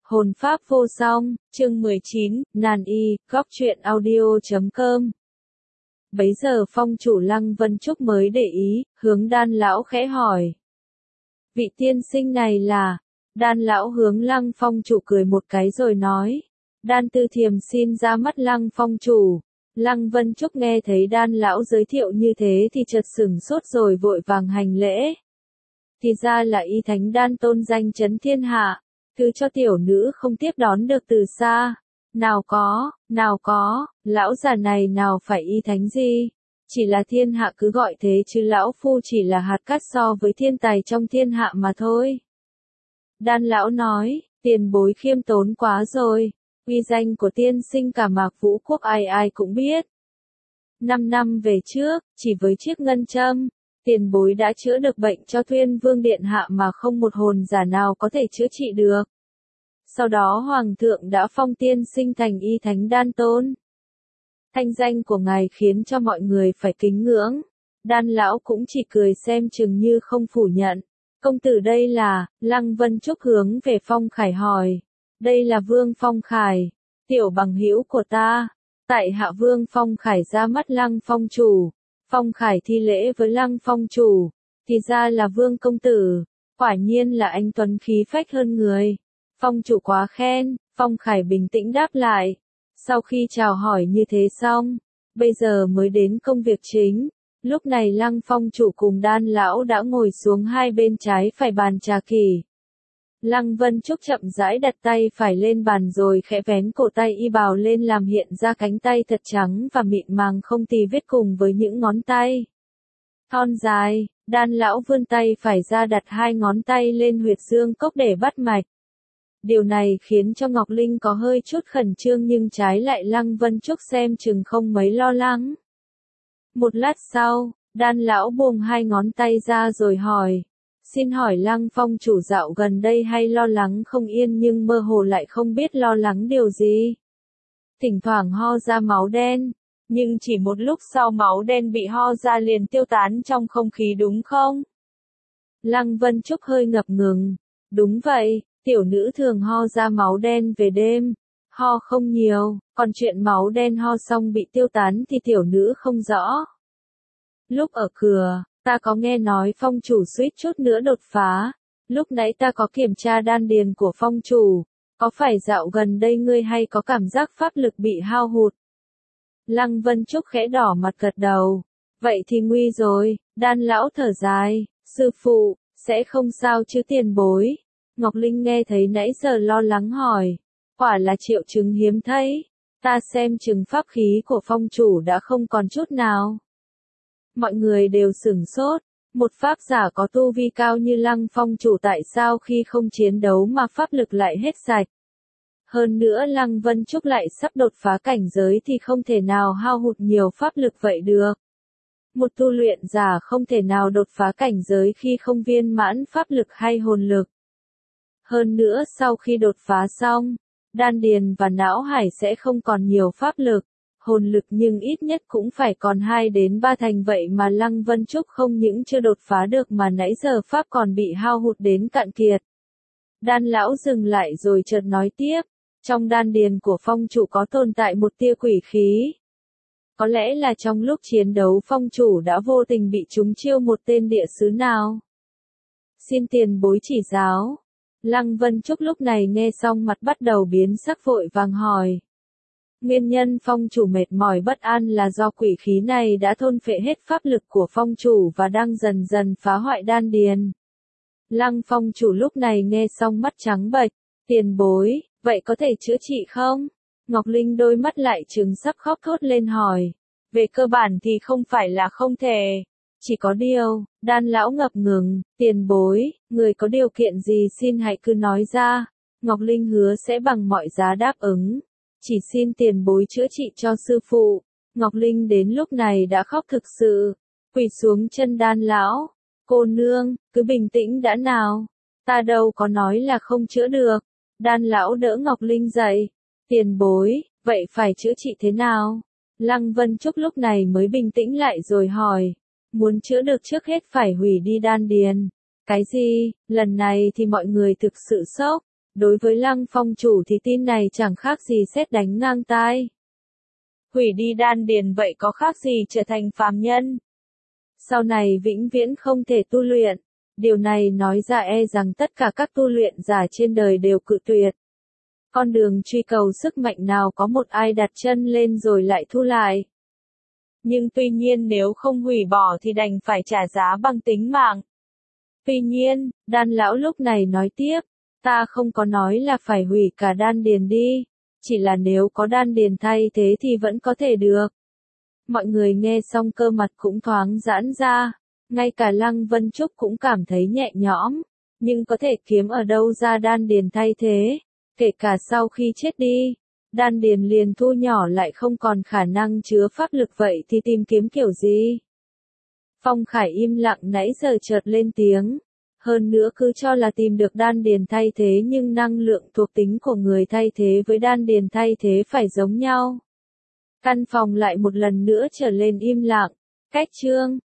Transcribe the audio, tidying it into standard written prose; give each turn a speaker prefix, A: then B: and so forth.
A: Hồn pháp vô song, chương 19, Nàn y, góc truyện audio.com. Bấy giờ phong chủ Lăng Vân Trúc mới để ý, hướng Đan lão khẽ hỏi. Vị tiên sinh này là, Đan lão hướng Lăng phong chủ cười một cái rồi nói. Đan Tư Thiềm xin ra mắt Lăng phong chủ. Lăng Vân Trúc nghe thấy Đan lão giới thiệu như thế thì chợt sửng sốt rồi vội vàng hành lễ. Thì ra là y thánh Đan tôn danh chấn thiên hạ. Cứ cho tiểu nữ không tiếp đón được từ xa. Nào có, lão già này nào phải y thánh gì. Chỉ là thiên hạ cứ gọi thế chứ lão phu chỉ là hạt cát so với thiên tài trong thiên hạ mà thôi. Đan lão nói, tiền bối khiêm tốn quá rồi. Uy danh của tiên sinh cả Mạc Vũ Quốc ai ai cũng biết. 5 năm về trước, chỉ với chiếc ngân châm, tiền bối đã chữa được bệnh cho Tuyên Vương Điện Hạ mà không một hồn giả nào có thể chữa trị được. Sau đó Hoàng thượng đã phong tiên sinh thành y thánh Đan tôn. Thanh danh của ngài khiến cho mọi người phải kính ngưỡng. Đan lão cũng chỉ cười xem chừng như không phủ nhận. Công tử đây là, Lăng Vân Trúc hướng về Phong Khải hỏi. Đây là Vương Phong Khải, tiểu bằng hữu của ta. Tại hạ Vương Phong Khải ra mắt Lăng phong chủ. Phong Khải thi lễ với Lăng phong chủ. Thì ra là Vương công tử. Quả nhiên là anh tuấn khí phách hơn người. Phong chủ quá khen, Phong Khải bình tĩnh đáp lại. Sau khi chào hỏi như thế xong, bây giờ mới đến công việc chính. Lúc này Lăng phong chủ cùng Đan lão đã ngồi xuống hai bên trái phải bàn trà kỳ. Lăng Vân Trúc chậm rãi đặt tay phải lên bàn rồi khẽ vén cổ tay y bào lên làm hiện ra cánh tay thật trắng và mịn màng không tì vết cùng với những ngón tay thon dài. Đan lão vươn tay phải ra đặt hai ngón tay lên huyệt dương cốc để bắt mạch. Điều này khiến cho Ngọc Linh có hơi chút khẩn trương nhưng trái lại Lăng Vân Trúc xem chừng không mấy lo lắng. Một lát sau, Đan lão buông hai ngón tay ra rồi hỏi. Xin hỏi Lăng phong chủ dạo gần đây hay lo lắng không yên nhưng mơ hồ lại không biết lo lắng điều gì. Thỉnh thoảng ho ra máu đen, nhưng chỉ một lúc sau máu đen bị ho ra liền tiêu tán trong không khí đúng không? Lăng Vân Trúc hơi ngập ngừng. Đúng vậy. Tiểu nữ thường ho ra máu đen về đêm, ho không nhiều, còn chuyện máu đen ho xong bị tiêu tán thì tiểu nữ không rõ. Lúc ở cửa, ta có nghe nói phong chủ suýt chút nữa đột phá, lúc nãy ta có kiểm tra đan điền của phong chủ, có phải dạo gần đây ngươi hay có cảm giác pháp lực bị hao hụt? Lăng Vân Trúc khẽ đỏ mặt gật đầu, vậy thì nguy rồi. Đan lão thở dài, sư phụ, sẽ không sao chứ tiền bối. Ngọc Linh nghe thấy nãy giờ lo lắng hỏi. Quả là triệu chứng hiếm thấy. Ta xem chừng pháp khí của phong chủ đã không còn chút nào. Mọi người đều sửng sốt. Một pháp giả có tu vi cao như Lăng phong chủ tại sao khi không chiến đấu mà pháp lực lại hết sạch. Hơn nữa Lăng Vân Trúc lại sắp đột phá cảnh giới thì không thể nào hao hụt nhiều pháp lực vậy được. Một tu luyện giả không thể nào đột phá cảnh giới khi không viên mãn pháp lực hay hồn lực. Hơn nữa sau khi đột phá xong, đan điền và não hải sẽ không còn nhiều pháp lực, hồn lực nhưng ít nhất cũng phải còn 2 đến 3 thành vậy mà Lăng Vân Trúc không những chưa đột phá được mà nãy giờ pháp còn bị hao hụt đến cạn kiệt. Đan lão dừng lại rồi chợt nói tiếp, trong đan điền của phong chủ có tồn tại một tia quỷ khí. Có lẽ là trong lúc chiến đấu phong chủ đã vô tình bị trúng chiêu một tên địa sứ nào. Xin tiền bối chỉ giáo. Lăng Vân Trúc lúc này nghe xong mặt bắt đầu biến sắc vội vàng hỏi. Nguyên nhân phong chủ mệt mỏi bất an là do quỷ khí này đã thôn phệ hết pháp lực của phong chủ và đang dần dần phá hoại đan điền. Lăng phong chủ lúc này nghe xong mắt trắng bệch. Tiền bối, vậy có thể chữa trị không? Ngọc Linh đôi mắt lại trừng sắp khóc thốt lên hỏi. Về cơ bản thì không phải là không thể. Chỉ có điều, Đan lão ngập ngừng, tiền bối, người có điều kiện gì xin hãy cứ nói ra. Ngọc Linh hứa sẽ bằng mọi giá đáp ứng. Chỉ xin tiền bối chữa trị cho sư phụ. Ngọc Linh đến lúc này đã khóc thực sự. Quỳ xuống chân Đan lão. Cô nương, cứ bình tĩnh đã nào. Ta đâu có nói là không chữa được. Đan lão đỡ Ngọc Linh dậy. Tiền bối, vậy phải chữa trị thế nào? Lăng Vân Trúc lúc này mới bình tĩnh lại rồi hỏi. Muốn chữa được trước hết phải hủy đi đan điền. Cái gì? Lần này thì mọi người thực sự sốc. Đối với Lăng Phong chủ thì tin này chẳng khác gì sét đánh ngang tai. Hủy đi đan điền vậy có khác gì trở thành phàm nhân? Sau này vĩnh viễn không thể tu luyện. Điều này nói ra e rằng tất cả các tu luyện giả trên đời đều cự tuyệt. Con đường truy cầu sức mạnh nào có một ai đặt chân lên rồi lại thu lại. Nhưng tuy nhiên nếu không hủy bỏ thì đành phải trả giá bằng tính mạng. Tuy nhiên, đan lão lúc này nói tiếp, ta không có nói là phải hủy cả đan điền đi, chỉ là nếu có đan điền thay thế thì vẫn có thể được. Mọi người nghe xong cơ mặt cũng thoáng giãn ra, ngay cả Lăng Vân Trúc cũng cảm thấy nhẹ nhõm, nhưng có thể kiếm ở đâu ra đan điền thay thế, kể cả sau khi chết đi. Đan điền liền thu nhỏ lại không còn khả năng chứa pháp lực vậy thì tìm kiếm kiểu gì? Phong Khải im lặng nãy giờ chợt lên tiếng. Hơn nữa cứ cho là tìm được đan điền thay thế nhưng năng lượng thuộc tính của người thay thế với đan điền thay thế phải giống nhau. Căn phòng lại một lần nữa trở lên im lặng. Cách chương